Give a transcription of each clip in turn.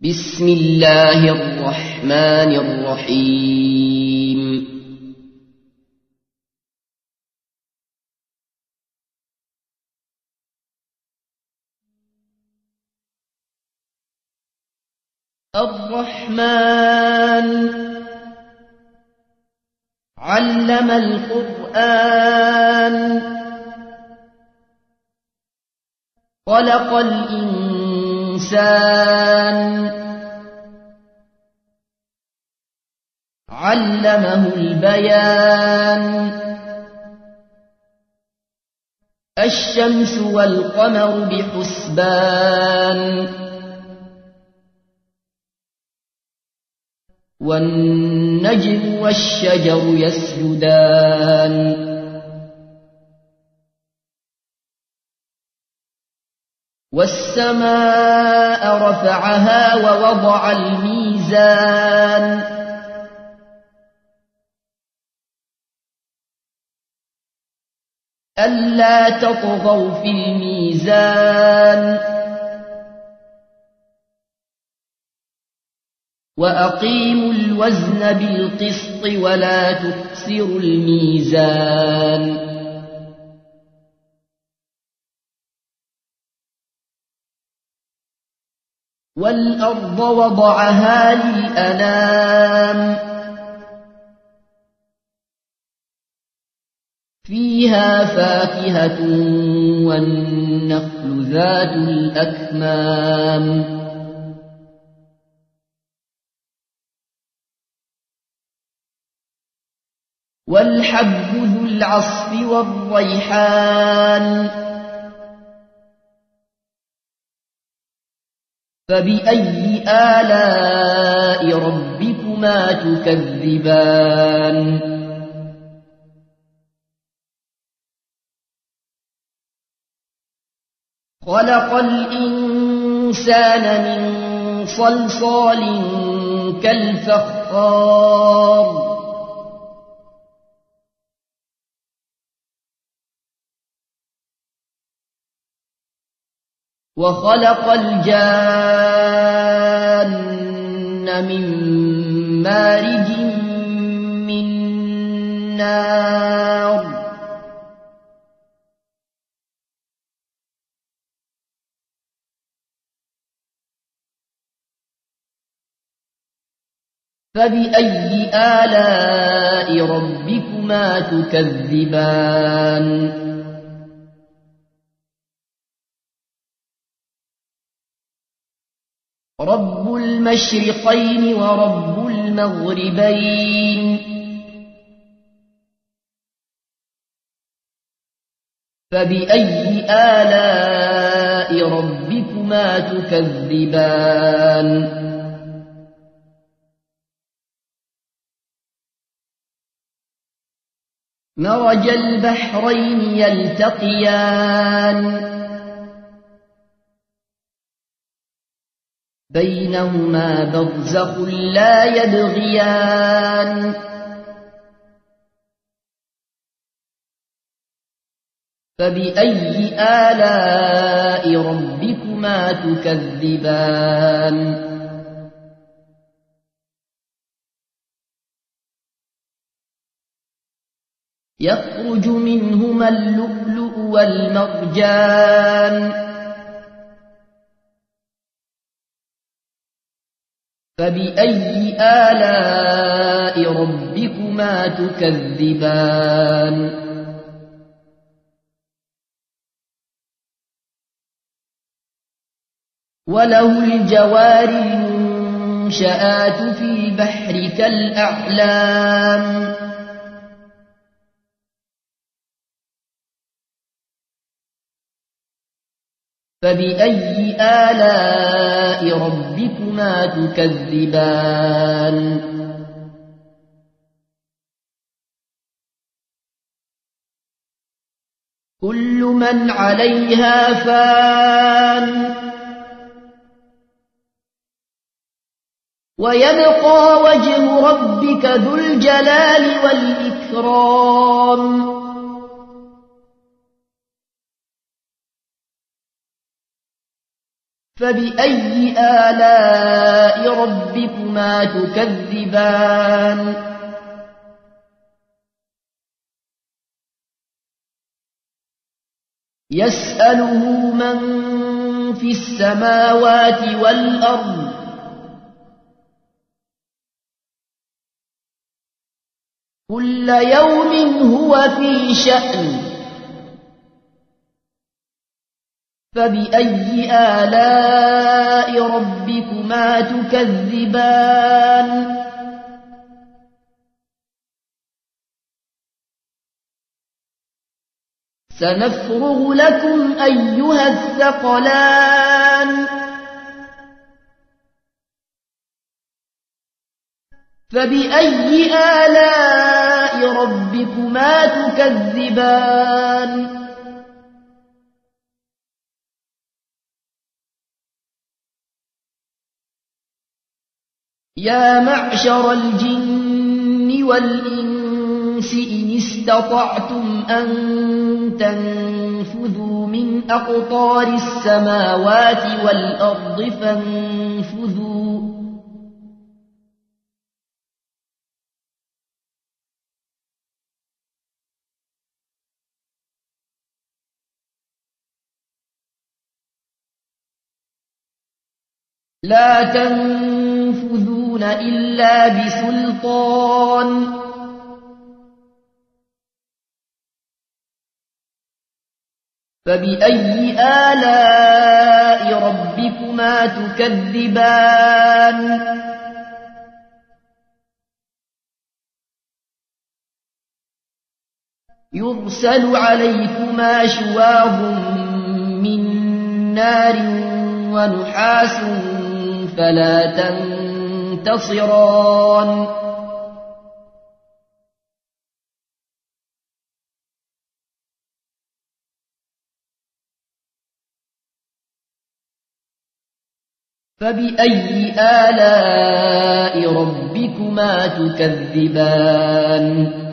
بسم الله الرحمن الرحيم الرحمن علم القرآن خلق الإنسان علمه البيان الشمس والقمر بحسبان والنجم والشجر يسجدان والسماء رفعها ووضع الميزان ألا تطغوا في الميزان وأقيموا الوزن بالقسط ولا تخسروا الميزان والأرض وضعها للأنام فيها فاكهة والنخل ذات الأكمام والحب ذو العصف والريحان فبأي آلاء ربكما تكذبان خلق الإنسان من صلصال كالفخار وخلق الجان من مارج من نار فبأي آلاء ربكما تكذبان رب المشرقين ورب المغربين فبأي آلاء ربكما تكذبان مرج البحرين يلتقيان بينهما برزخ لا يبغيان فبأي آلاء ربكما تكذبان يخرج منهما اللؤلؤ والمرجان فبأي آلاء ربكما تكذبان وله الجوار المنشآت في البحر كالأعلام فبأي آلاء ربكما تكذبان كل من عليها فان ويبقى وجه ربك ذو الجلال والإكرام فبأي آلاء ربكما تكذبان يسأله من في السماوات والأرض كل يوم هو في شأن فبأي آلاء ربكما تكذبان سنفرغ لكم أيها الثقلان فبأي آلاء ربكما تكذبان يا معشر الجن والإنس إن استطعتم أن تنفذوا من أقطار السماوات والأرض فانفذوا لا تنفذون إلا بسلطان فبأي آلاء ربكما تكذبان يرسل عليكما شواظ من نار ونحاس فلا تنتصران فبأي آلاء ربكما تكذبان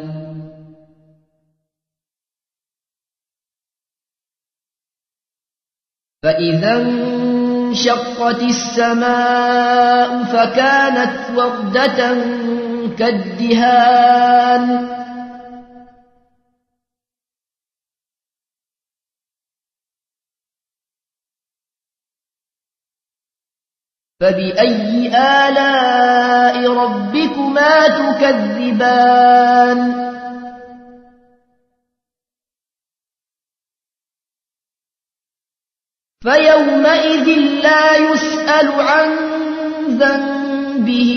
فإذا انشقت السماء فكانت وردة كالدهان فبأي آلاء ربكما تكذبان فيومئذ لا يسأل عن ذنبه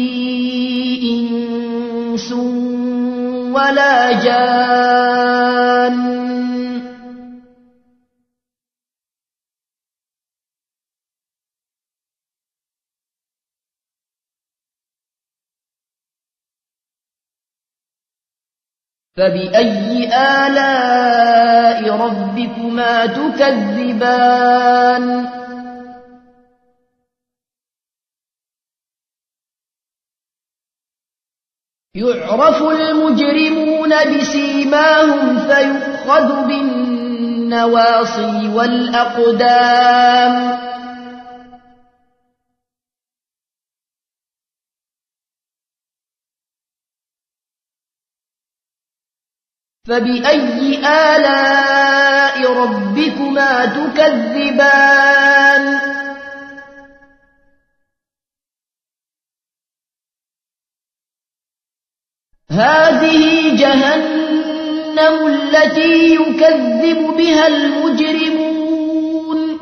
إنس ولا جان فبأي آلاء ربكما تكذبان يعرف المجرمون بسيماهم فيؤخذ بالنواصي والأقدام فبأي آلاء ربكما تكذبان هذه جهنم التي يكذب بها المجرمون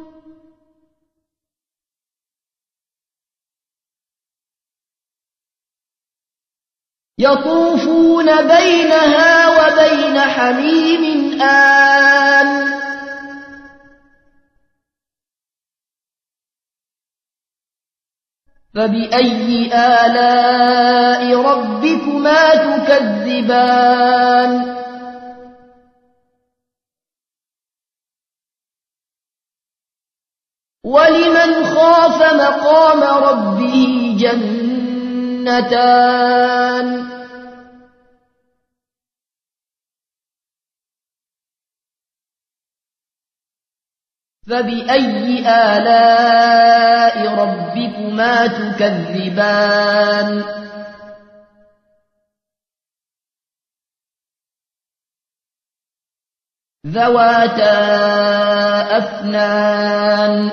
يطوفون بينها وبين حميم آن فبأي آلاء ربكما تكذبان ولمن خاف مقام ربه جنتان فبأي آلاء ربكما تكذبان ذواتا أفنان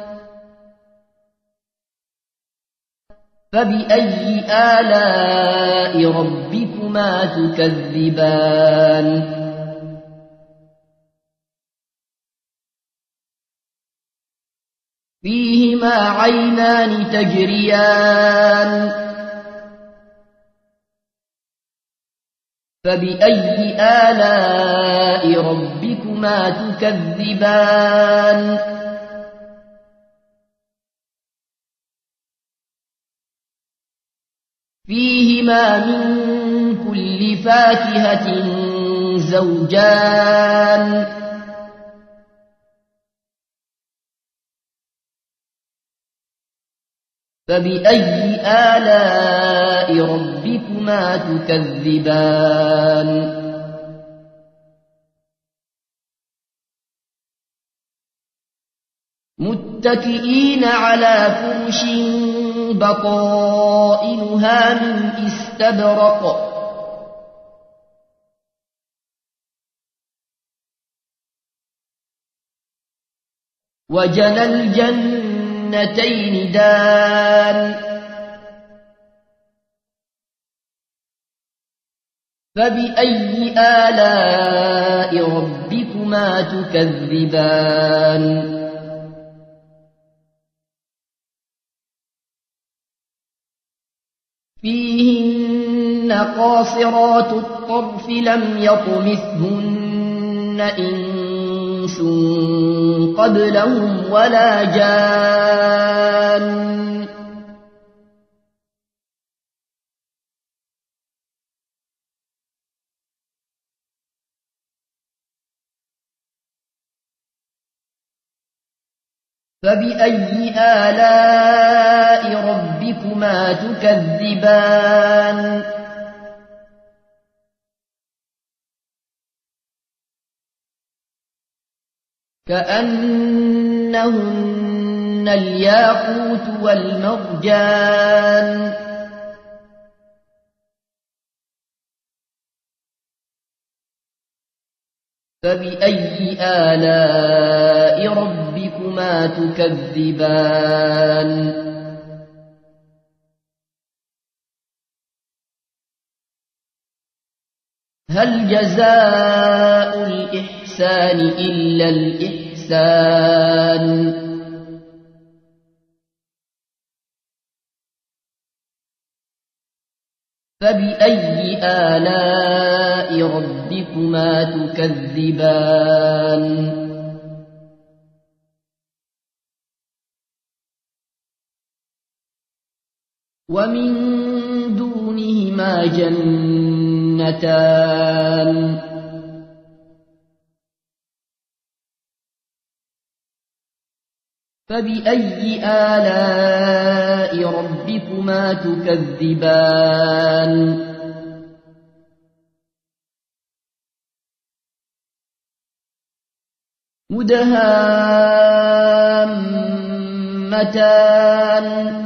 فبأي آلاء ربكما تكذبان فيهما عينان تجريان فبأي آلاء ربكما تكذبان فيهما من كل فاكهة زوجان فبأي آلاء ربكما تكذبان متكئين على فرش بطائنها من استبرق وجنى الجنتين دان فبأي آلاء ربكما تكذبان فيهن قاصرات الطرف لم يطمثهن إنس قبلهم ولا جان فبأي آلاء ربكما تكذبان كأنهن الياقوت والمرجان فبأي آلاء ربكما تكذبان هل جزاء الإحسان إلا الإحسان فبأي آلاء ربكما تكذبان ومن دونهما جنتان فبأي آلاء ربكما تكذبان مدهامتان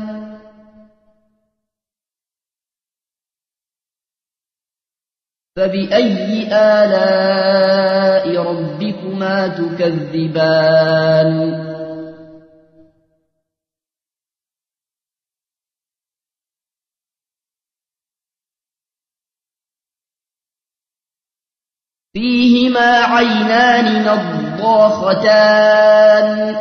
فبأي آلاء ربكما تكذبان فيهما عينان نضاختان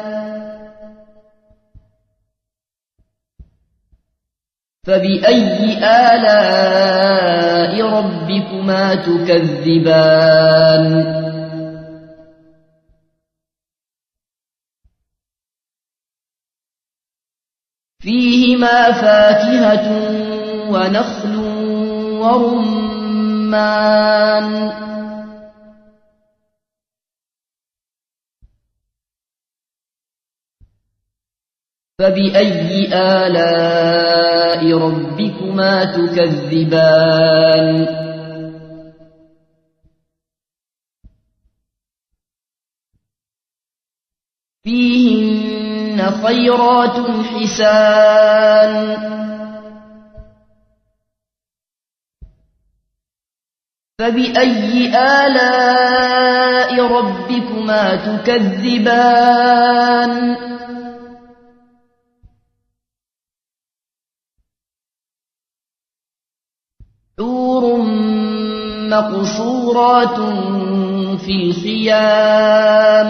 فبأي آلاء ربكما تكذبان فيهما فاكهة ونخل ورمان فبأي آلاء ربكما تكذبان خيرات حسان فبأي آلاء ربكما تكذبان حور مقصورات في الخيام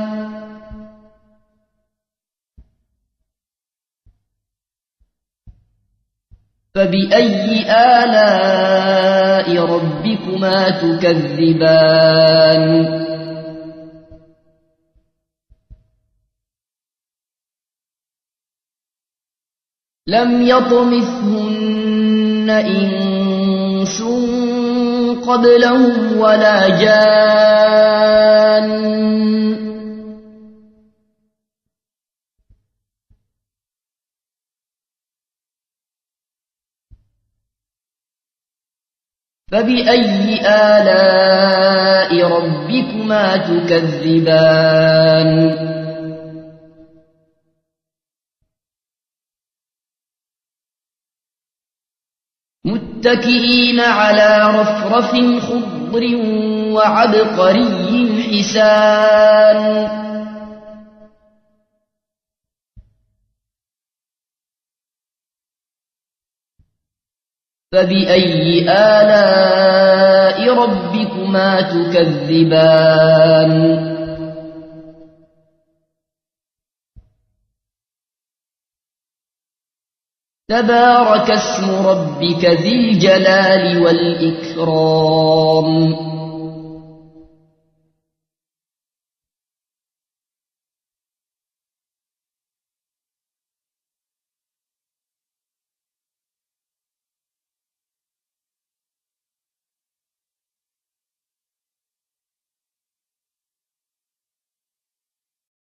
فبأي آلاء ربكما تكذبان لم يطمثهن إنس قبلهم ولا جان فبأي آلاء ربكما تكذبان متكئين على رفرف خضر وعبقري حسان فبأي آلاء ربكما تكذبان تبارك اسم ربك ذي الجلال والإكرام